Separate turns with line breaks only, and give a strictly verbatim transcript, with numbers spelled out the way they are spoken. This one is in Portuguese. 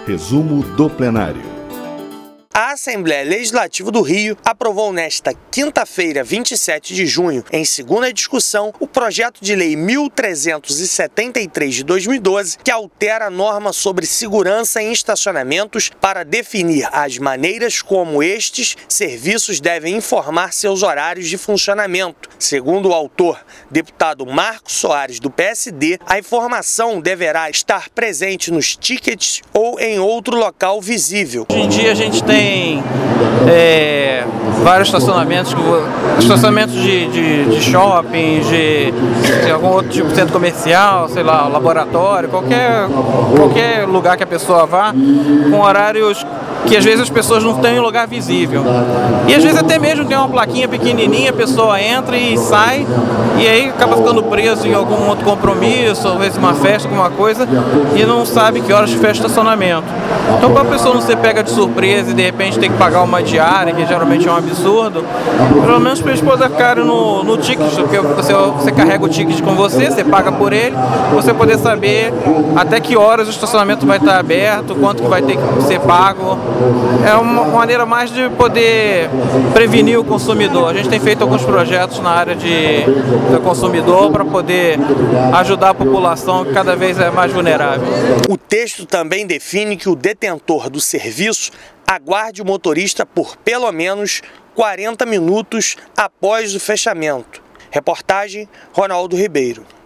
Resumo do plenário.
A Assembleia Legislativa do Rio aprovou nesta quinta-feira, vinte e sete de junho, em segunda discussão, o projeto de lei mil trezentos e setenta e três de dois mil e doze, que altera a norma sobre segurança em estacionamentos para definir as maneiras como estes serviços devem informar seus horários de funcionamento. Segundo o autor, deputado Marcos Soares, do P S D, a informação deverá estar presente nos tickets ou em outro local visível.
Hoje em dia a gente tem É, vários estacionamentos, estacionamentos de, de, de shopping, de, de algum outro tipo de centro comercial, sei lá, laboratório, qualquer, qualquer lugar que a pessoa vá, com horários que às vezes as pessoas não têm um lugar visível. E às vezes até mesmo tem uma plaquinha pequenininha, a pessoa entra e sai, e aí acaba ficando preso em algum outro compromisso, às vezes uma festa, alguma coisa, e não sabe que horas fecha o estacionamento. Então, para a pessoa não ser pega de surpresa e de repente ter que pagar uma diária, que geralmente é um absurdo, pelo menos para eles poderem ficar no, no ticket, porque você, você carrega o ticket com você, você paga por ele, você poder saber até que horas o estacionamento vai estar aberto, quanto que vai ter que ser pago. É uma maneira mais de poder prevenir o consumidor. A gente tem feito alguns projetos na área de, do consumidor para poder ajudar a população que cada vez é mais vulnerável.
O texto também define que o detentor do serviço aguarde o motorista por pelo menos quarenta minutos após o fechamento. Reportagem Ronaldo Ribeiro.